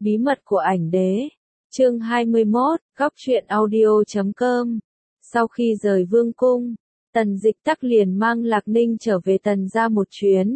Bí mật của ảnh đế. Chương 21, góc truyện audio.com. Sau khi rời vương cung, Tần Dịch Tắc liền mang Lạc Ninh trở về Tần gia một chuyến.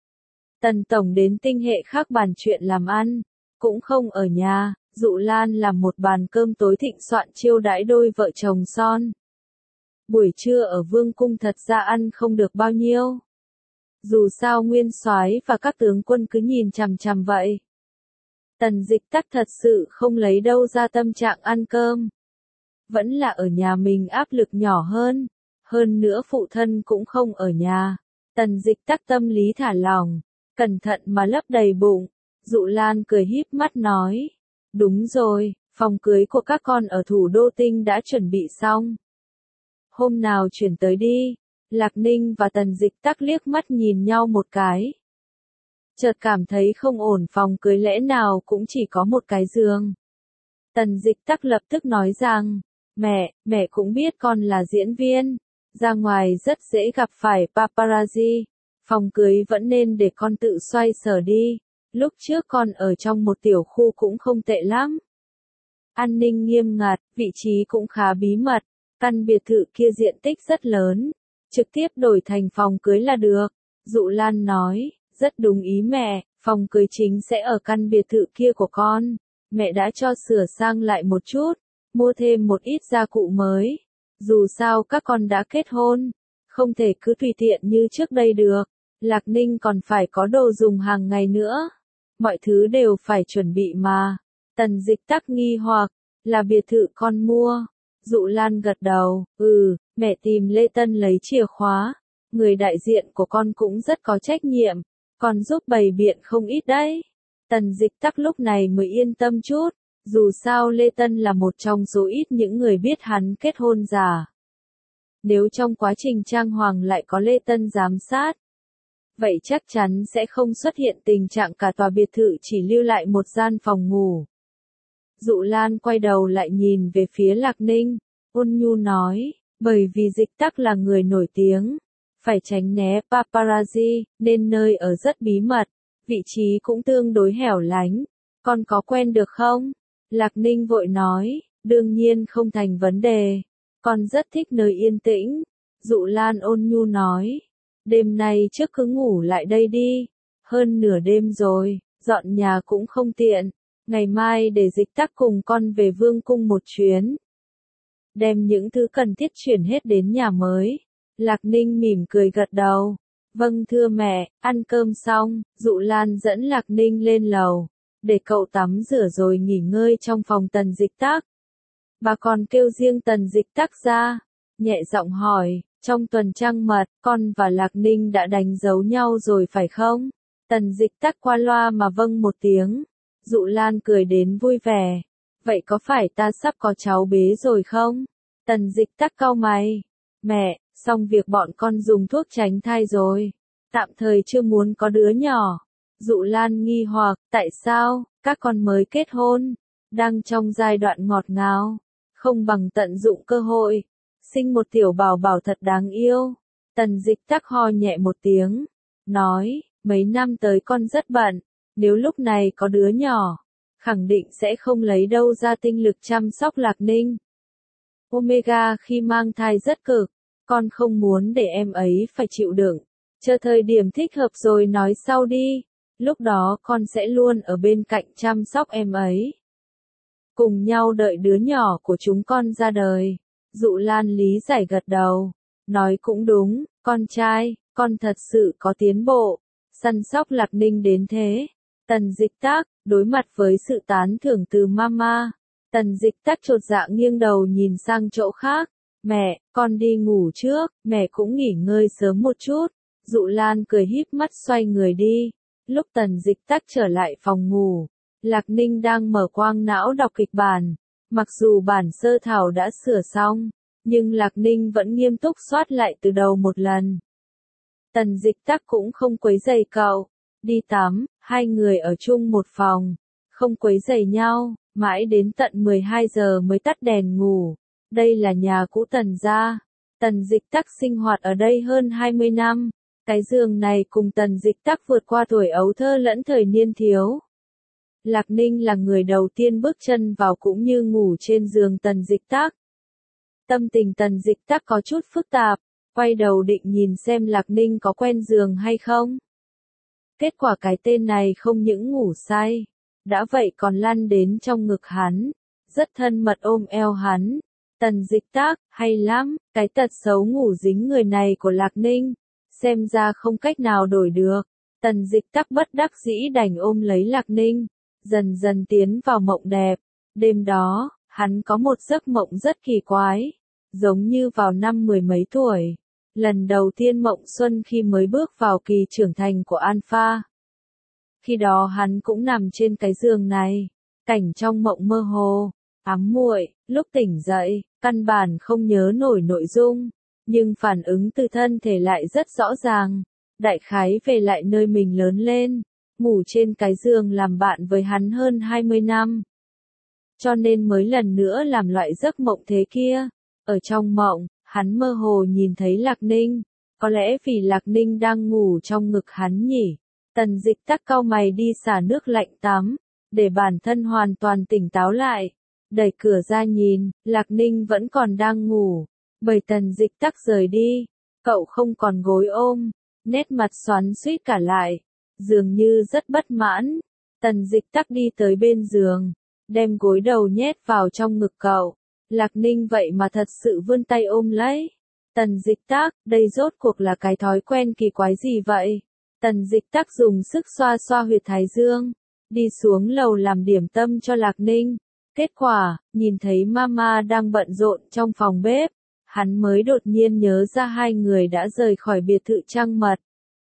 Tần tổng đến tinh hệ khác bàn chuyện làm ăn, cũng không ở nhà, Dụ Lan làm một bàn cơm tối thịnh soạn chiêu đãi đôi vợ chồng son. Buổi trưa ở vương cung thật ra ăn không được bao nhiêu. Dù sao nguyên soái và các tướng quân cứ nhìn chằm chằm vậy. Tần Dịch Tắc thật sự không lấy đâu ra tâm trạng ăn cơm. Vẫn là ở nhà mình áp lực nhỏ hơn. Hơn nữa phụ thân cũng không ở nhà. Tần Dịch Tắc tâm lý thả lỏng, cẩn thận mà lấp đầy bụng. Dụ Lan cười híp mắt nói. Đúng rồi, phòng cưới của các con ở thủ đô Tinh đã chuẩn bị xong. Hôm nào chuyển tới đi. Lạc Ninh và Tần Dịch Tắc liếc mắt nhìn nhau một cái. Chợt cảm thấy không ổn, phòng cưới lẽ nào cũng chỉ có một cái giường. Tần Dịch Tắc lập tức nói rằng, mẹ cũng biết con là diễn viên, ra ngoài rất dễ gặp phải paparazzi, phòng cưới vẫn nên để con tự xoay sở đi, lúc trước con ở trong một tiểu khu cũng không tệ lắm. An ninh nghiêm ngặt, vị trí cũng khá bí mật, căn biệt thự kia diện tích rất lớn, trực tiếp đổi thành phòng cưới là được. Dụ Lan nói. Rất đúng ý mẹ, phòng cưới chính sẽ ở căn biệt thự kia của con. Mẹ đã cho sửa sang lại một chút, mua thêm một ít gia cụ mới. Dù sao các con đã kết hôn, không thể cứ tùy tiện như trước đây được. Lạc Ninh còn phải có đồ dùng hàng ngày nữa. Mọi thứ đều phải chuẩn bị mà. Tần Dịch Tắc nghi hoặc, là biệt thự con mua. Dụ Lan gật đầu, mẹ tìm Lê Tân lấy chìa khóa. Người đại diện của con cũng rất có trách nhiệm. Còn giúp bày biện không ít đấy. Tần Dịch Tắc lúc này mới yên tâm chút, dù sao Lê Tân là một trong số ít những người biết hắn kết hôn giả. Nếu trong quá trình trang hoàng lại có Lê Tân giám sát, vậy chắc chắn sẽ không xuất hiện tình trạng cả tòa biệt thự chỉ lưu lại một gian phòng ngủ. Dụ Lan quay đầu lại nhìn về phía Lạc Ninh, ôn nhu nói, bởi vì Dịch Tắc là người nổi tiếng. Phải tránh né paparazzi, nên nơi ở rất bí mật, vị trí cũng tương đối hẻo lánh. Con có quen được không? Lạc Ninh vội nói, đương nhiên không thành vấn đề. Con rất thích nơi yên tĩnh. Dụ Lan ôn nhu nói, đêm nay trước cứ ngủ lại đây đi. Hơn nửa đêm rồi, dọn nhà cũng không tiện. Ngày mai để Dịch Tắc cùng con về vương cung một chuyến. Đem những thứ cần thiết chuyển hết đến nhà mới. Lạc Ninh mỉm cười gật đầu. Vâng thưa mẹ, ăn cơm xong, Dụ Lan dẫn Lạc Ninh lên lầu, để cậu tắm rửa rồi nghỉ ngơi trong phòng Tần Dịch Tắc. Bà còn kêu riêng Tần Dịch Tắc ra, nhẹ giọng hỏi, trong tuần trăng mật, con và Lạc Ninh đã đánh dấu nhau rồi phải không? Tần Dịch Tắc qua loa mà vâng một tiếng. Dụ Lan cười đến vui vẻ. Vậy có phải ta sắp có cháu bế rồi không? Tần Dịch Tắc cau mày. Mẹ, xong việc bọn con dùng thuốc tránh thai rồi. Tạm thời chưa muốn có đứa nhỏ. Dụ Lan nghi hoặc, tại sao, các con mới kết hôn, đang trong giai đoạn ngọt ngào, không bằng tận dụng cơ hội, sinh một tiểu bảo bảo thật đáng yêu. Tần Dịch Tắc ho nhẹ một tiếng, nói, mấy năm tới con rất bận, nếu lúc này có đứa nhỏ, khẳng định sẽ không lấy đâu ra tinh lực chăm sóc Lạc Ninh. Omega khi mang thai rất cực. Con không muốn để em ấy phải chịu đựng. Chờ thời điểm thích hợp rồi nói sau đi. Lúc đó con sẽ luôn ở bên cạnh chăm sóc em ấy. Cùng nhau đợi đứa nhỏ của chúng con ra đời. Dụ Lan lý giải gật đầu. Nói cũng đúng, con trai, con thật sự có tiến bộ. Săn sóc Lạc Ninh đến thế. Tần Dịch Tắc, đối mặt với sự tán thưởng từ mama. Tần Dịch Tắc chột dạ nghiêng đầu nhìn sang chỗ khác. Mẹ, con đi ngủ trước, mẹ cũng nghỉ ngơi sớm một chút. Dụ Lan cười híp mắt xoay người đi. Lúc Tần Dịch Tắc trở lại phòng ngủ, Lạc Ninh đang mở quang não đọc kịch bản. Mặc dù bản sơ thảo đã sửa xong, nhưng Lạc Ninh vẫn nghiêm túc soát lại từ đầu một lần. Tần Dịch Tắc cũng không quấy rầy cậu. Đi tắm, hai người ở chung một phòng, không quấy rầy nhau, mãi đến tận 12 giờ mới tắt đèn ngủ. Đây là nhà cũ Tần gia. Tần Dịch Tắc sinh hoạt ở đây hơn 20 năm. Cái giường này cùng Tần Dịch Tắc vượt qua tuổi ấu thơ lẫn thời niên thiếu. Lạc Ninh là người đầu tiên bước chân vào cũng như ngủ trên giường Tần Dịch Tắc. Tâm tình Tần Dịch Tắc có chút phức tạp, quay đầu định nhìn xem Lạc Ninh có quen giường hay không. Kết quả cái tên này không những ngủ say, đã vậy còn lăn đến trong ngực hắn, rất thân mật ôm eo hắn. Tần Dịch Tắc, hay lắm, cái tật xấu ngủ dính người này của Lạc Ninh, xem ra không cách nào đổi được. Tần Dịch Tắc bất đắc dĩ đành ôm lấy Lạc Ninh, dần dần tiến vào mộng đẹp. Đêm đó, hắn có một giấc mộng rất kỳ quái, giống như vào năm 10 mấy tuổi. Lần đầu tiên mộng xuân khi mới bước vào kỳ trưởng thành của Alpha. Khi đó hắn cũng nằm trên cái giường này, cảnh trong mộng mơ hồ, ám muội, lúc tỉnh dậy, căn bản không nhớ nổi nội dung, nhưng phản ứng từ thân thể lại rất rõ ràng, đại khái về lại nơi mình lớn lên, ngủ trên cái giường làm bạn với hắn hơn 20 năm. Cho nên mới lần nữa làm loại giấc mộng thế kia. Ở trong mộng, hắn mơ hồ nhìn thấy Lạc Ninh, có lẽ vì Lạc Ninh đang ngủ trong ngực hắn nhỉ. Tần Dịch Tắc cau mày đi xả nước lạnh tắm, để bản thân hoàn toàn tỉnh táo lại. Đẩy cửa ra nhìn, Lạc Ninh vẫn còn đang ngủ. Bởi Tần Dịch Tắc rời đi, cậu không còn gối ôm, nét mặt xoắn xuýt cả lại, dường như rất bất mãn. Tần Dịch Tắc đi tới bên giường, đem gối đầu nhét vào trong ngực cậu. Lạc Ninh vậy mà thật sự vươn tay ôm lấy. Tần Dịch Tắc, đây rốt cuộc là cái thói quen kỳ quái gì vậy? Tần Dịch Tắc dùng sức xoa xoa huyệt thái dương, đi xuống lầu làm điểm tâm cho Lạc Ninh. Kết quả, nhìn thấy Mama đang bận rộn trong phòng bếp, hắn mới đột nhiên nhớ ra hai người đã rời khỏi biệt thự trăng mật.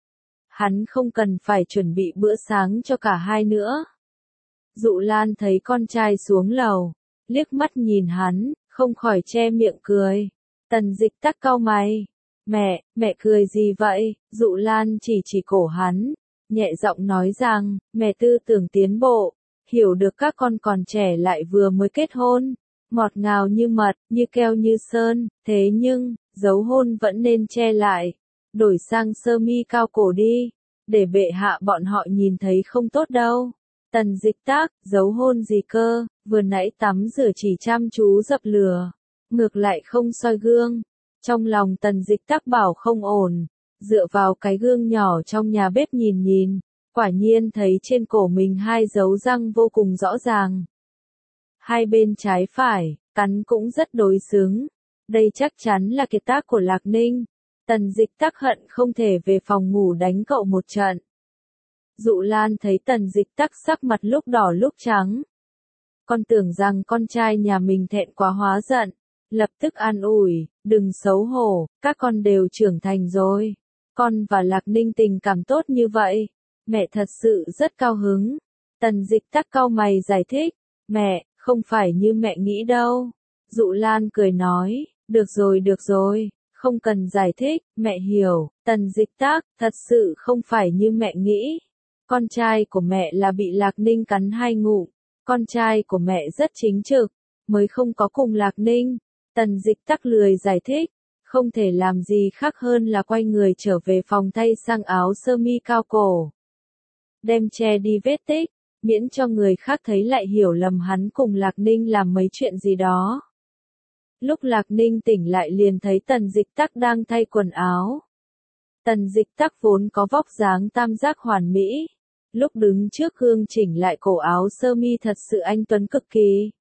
Hắn không cần phải chuẩn bị bữa sáng cho cả hai nữa. Dụ Lan thấy con trai xuống lầu, liếc mắt nhìn hắn, không khỏi che miệng cười. Tần Dịch Tắc cau mày. Mẹ cười gì vậy? Dụ Lan chỉ cổ hắn, nhẹ giọng nói rằng, mẹ tư tưởng tiến bộ, hiểu được các con còn trẻ lại vừa mới kết hôn, ngọt ngào như mật, như keo như sơn, thế nhưng, dấu hôn vẫn nên che lại, đổi sang sơ mi cao cổ đi, để bệ hạ bọn họ nhìn thấy không tốt đâu. Tần Dịch Tắc, dấu hôn gì cơ, vừa nãy tắm rửa chỉ chăm chú dập lửa, ngược lại không soi gương. Trong lòng Tần Dịch Tắc bảo không ổn, dựa vào cái gương nhỏ trong nhà bếp nhìn, quả nhiên thấy trên cổ mình hai dấu răng vô cùng rõ ràng. Hai bên trái phải, cắn cũng rất đối xứng. Đây chắc chắn là kiệt tác của Lạc Ninh. Tần Dịch Tắc hận không thể về phòng ngủ đánh cậu một trận. Dụ Lan thấy Tần Dịch Tắc sắc mặt lúc đỏ lúc trắng. Con tưởng rằng con trai nhà mình thẹn quá hóa giận, lập tức an ủi, đừng xấu hổ, các con đều trưởng thành rồi. Con và Lạc Ninh tình cảm tốt như vậy, mẹ thật sự rất cao hứng. Tần Dịch Tắc cau mày giải thích, mẹ, không phải như mẹ nghĩ đâu. Dụ Lan cười nói, được rồi, không cần giải thích, mẹ hiểu. Tần Dịch Tắc, thật sự không phải như mẹ nghĩ. Con trai của mẹ là bị Lạc Ninh cắn hai ngụm, con trai của mẹ rất chính trực, mới không có cùng Lạc Ninh. Tần Dịch Tắc lười giải thích, không thể làm gì khác hơn là quay người trở về phòng thay sang áo sơ mi cao cổ. Đem che đi vết tích, miễn cho người khác thấy lại hiểu lầm hắn cùng Lạc Ninh làm mấy chuyện gì đó. Lúc Lạc Ninh tỉnh lại liền thấy Tần Dịch Tắc đang thay quần áo. Tần Dịch Tắc vốn có vóc dáng tam giác hoàn mỹ, lúc đứng trước gương chỉnh lại cổ áo sơ mi thật sự anh tuấn cực kỳ.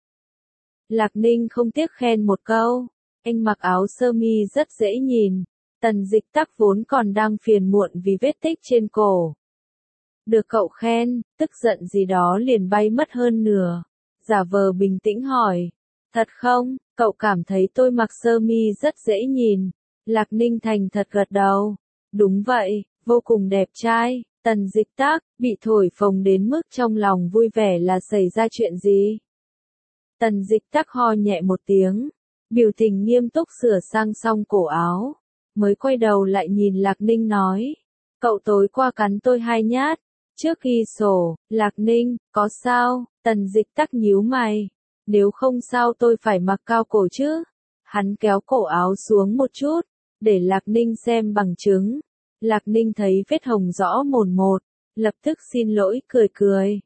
Lạc Ninh không tiếc khen một câu, anh mặc áo sơ mi rất dễ nhìn. Tần Dịch Tắc vốn còn đang phiền muộn vì vết tích trên cổ. Được cậu khen, tức giận gì đó liền bay mất hơn nửa. Giả vờ bình tĩnh hỏi, thật không, cậu cảm thấy tôi mặc sơ mi rất dễ nhìn. Lạc Ninh thành thật gật đầu, đúng vậy, vô cùng đẹp trai. Tần Dịch Tắc, bị thổi phồng đến mức trong lòng vui vẻ là xảy ra chuyện gì? Tần Dịch Tắc ho nhẹ một tiếng, biểu tình nghiêm túc sửa sang xong cổ áo, mới quay đầu lại nhìn Lạc Ninh nói, cậu tối qua cắn tôi hai nhát, trước khi sổ. Lạc Ninh, có sao? Tần Dịch Tắc nhíu mày, nếu không sao tôi phải mặc cao cổ chứ? Hắn kéo cổ áo xuống một chút, để Lạc Ninh xem bằng chứng. Lạc Ninh thấy vết hồng rõ mồn một, lập tức xin lỗi cười.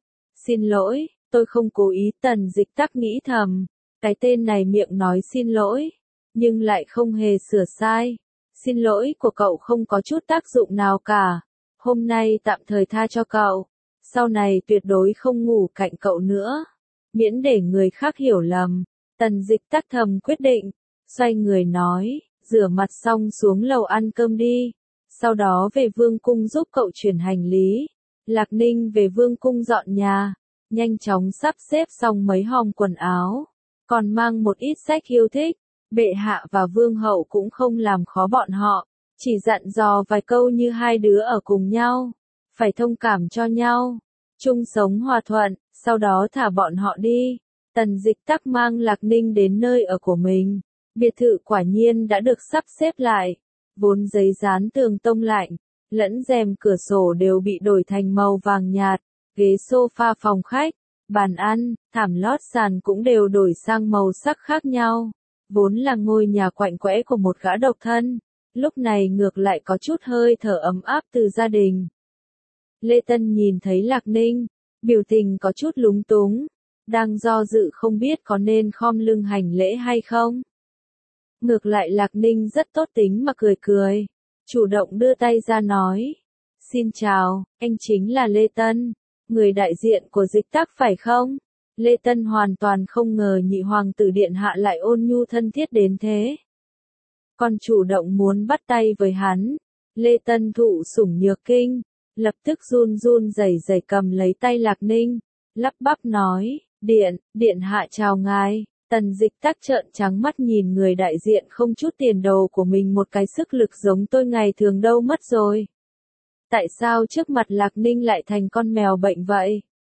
Xin lỗi, tôi không cố ý. Tần Dịch Tắc nghĩ thầm, cái tên này miệng nói xin lỗi, nhưng lại không hề sửa sai. Xin lỗi của cậu không có chút tác dụng nào cả. Hôm nay tạm thời tha cho cậu, sau này tuyệt đối không ngủ cạnh cậu nữa. Miễn để người khác hiểu lầm. Tần Dịch Tắc thầm quyết định, xoay người nói, rửa mặt xong xuống lầu ăn cơm đi. Sau đó về vương cung giúp cậu chuyển hành lý. Lạc Ninh về vương cung dọn nhà, nhanh chóng sắp xếp xong mấy hòm quần áo, còn mang một ít sách yêu thích. Bệ hạ và vương hậu cũng không làm khó bọn họ, chỉ dặn dò vài câu như hai đứa ở cùng nhau, phải thông cảm cho nhau, chung sống hòa thuận, sau đó thả bọn họ đi. Tần Dịch Tắc mang Lạc Ninh đến nơi ở của mình. Biệt thự quả nhiên đã được sắp xếp lại, vốn giấy dán tường tông lạnh, lẫn rèm cửa sổ đều bị đổi thành màu vàng nhạt, ghế sofa phòng khách, bàn ăn, thảm lót sàn cũng đều đổi sang màu sắc khác nhau. Vốn là ngôi nhà quạnh quẽ của một gã độc thân, lúc này ngược lại có chút hơi thở ấm áp từ gia đình. Lê Tân nhìn thấy Lạc Ninh, biểu tình có chút lúng túng, đang do dự không biết có nên khom lưng hành lễ hay không. Ngược lại Lạc Ninh rất tốt tính mà cười cười, chủ động đưa tay ra nói, xin chào, anh chính là Lê Tân, người đại diện của Dịch Tắc phải không? Lê Tân hoàn toàn không ngờ nhị hoàng tử điện hạ lại ôn nhu thân thiết đến thế. Còn chủ động muốn bắt tay với hắn. Lê Tân thụ sủng nhược kinh, lập tức run run rẩy rẩy cầm lấy tay Lạc Ninh, lắp bắp nói, điện hạ chào ngài. Tần Dịch Tắc trợn trắng mắt nhìn người đại diện không chút tiền đồ của mình, một cái sức lực giống tôi ngày thường đâu mất rồi. Tại sao trước mặt Lạc Ninh lại thành con mèo bệnh vậy?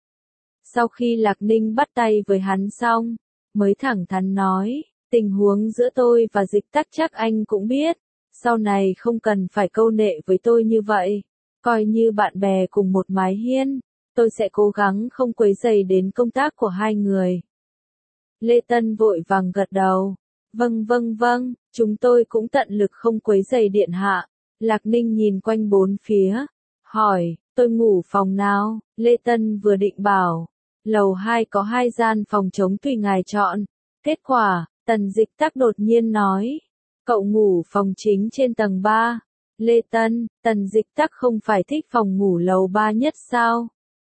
Sau khi Lạc Ninh bắt tay với hắn xong, mới thẳng thắn nói, tình huống giữa tôi và Dịch Tắc chắc anh cũng biết, sau này không cần phải câu nệ với tôi như vậy, coi như bạn bè cùng một mái hiên, tôi sẽ cố gắng không quấy rầy đến công tác của hai người. Lê Tân vội vàng gật đầu, vâng, chúng tôi cũng tận lực không quấy rầy điện hạ. Lạc Ninh nhìn quanh bốn phía, hỏi, tôi ngủ phòng nào? Lê Tân vừa định bảo, lầu 2 có 2 gian phòng trống tùy ngài chọn. Kết quả, Tần Dịch Tắc đột nhiên nói, cậu ngủ phòng chính trên tầng 3. Lê Tân, Tần Dịch Tắc không phải thích phòng ngủ lầu 3 nhất sao?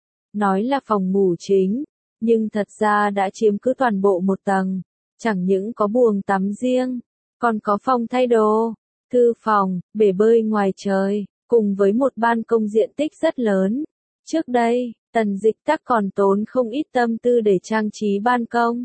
Nói là phòng ngủ chính, nhưng thật ra đã chiếm cứ toàn bộ một tầng, chẳng những có buồng tắm riêng, còn có phòng thay đồ, thư phòng, bể bơi ngoài trời, cùng với một ban công diện tích rất lớn. Trước đây, Tần Dịch Tắc còn tốn không ít tâm tư để trang trí ban công.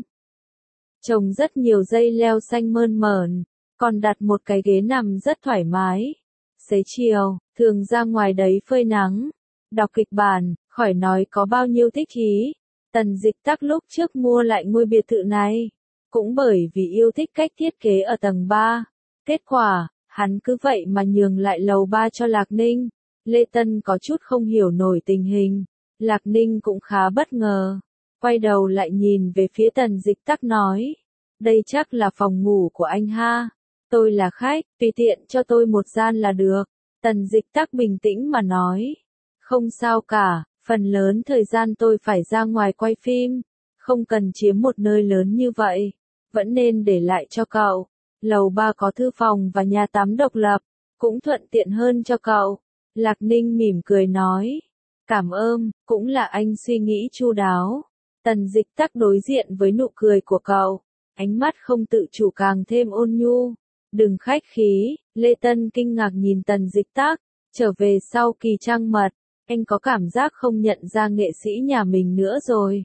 Trồng rất nhiều dây leo xanh mơn mởn, còn đặt một cái ghế nằm rất thoải mái. Xế chiều, thường ra ngoài đấy phơi nắng, đọc kịch bản, khỏi nói có bao nhiêu thích ý. Tần Dịch Tắc lúc trước mua lại ngôi biệt thự này, cũng bởi vì yêu thích cách thiết kế ở tầng 3. Kết quả, hắn cứ vậy mà nhường lại lầu 3 cho Lạc Ninh. Lê Tân có chút không hiểu nổi tình hình. Lạc Ninh cũng khá bất ngờ. Quay đầu lại nhìn về phía Tần Dịch Tắc nói. Đây chắc là phòng ngủ của anh ha. Tôi là khách, tùy tiện cho tôi một gian là được. Tần Dịch Tắc bình tĩnh mà nói. Không sao cả, phần lớn thời gian tôi phải ra ngoài quay phim. Không cần chiếm một nơi lớn như vậy. Vẫn nên để lại cho cậu. Lầu 3 có thư phòng và nhà tắm độc lập, cũng thuận tiện hơn cho cậu. Lạc Ninh mỉm cười nói. Cảm ơn, cũng là anh suy nghĩ chu đáo. Tần Dịch Tắc đối diện với nụ cười của cậu, ánh mắt không tự chủ càng thêm ôn nhu. Đừng khách khí, Lê Tân kinh ngạc nhìn Tần Dịch Tắc, trở về sau kỳ trăng mật, anh có cảm giác không nhận ra nghệ sĩ nhà mình nữa rồi.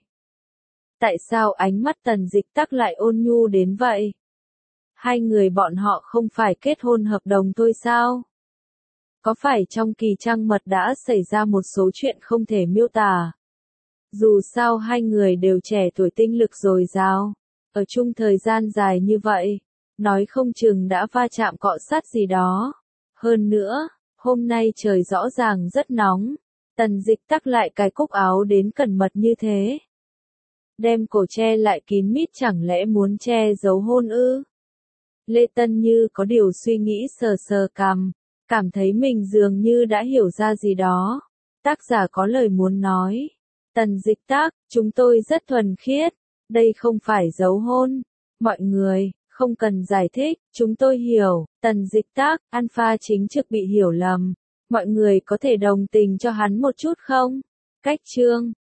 Tại sao ánh mắt Tần Dịch Tắc lại ôn nhu đến vậy? Hai người bọn họ không phải kết hôn hợp đồng thôi sao? Có phải trong kỳ trăng mật đã xảy ra một số chuyện không thể miêu tả? Dù sao hai người đều trẻ tuổi tinh lực dồi dào, ở chung thời gian dài như vậy, nói không chừng đã va chạm cọ sát gì đó. Hơn nữa, hôm nay trời rõ ràng rất nóng, Tần Dịch Tắc lại cài cúc áo đến cẩn mật như thế. Đem cổ che lại kín mít, chẳng lẽ muốn che giấu hôn ư? Lê Tân như có điều suy nghĩ, sờ sờ cằm, cảm thấy mình dường như đã hiểu ra gì đó. Tác giả có lời muốn nói. Tần Dịch Tắc, chúng tôi rất thuần khiết, đây không phải giấu hôn. Mọi người, không cần giải thích, chúng tôi hiểu. Tần Dịch Tắc, Alpha chính trực bị hiểu lầm. Mọi người có thể đồng tình cho hắn một chút không? Cách chương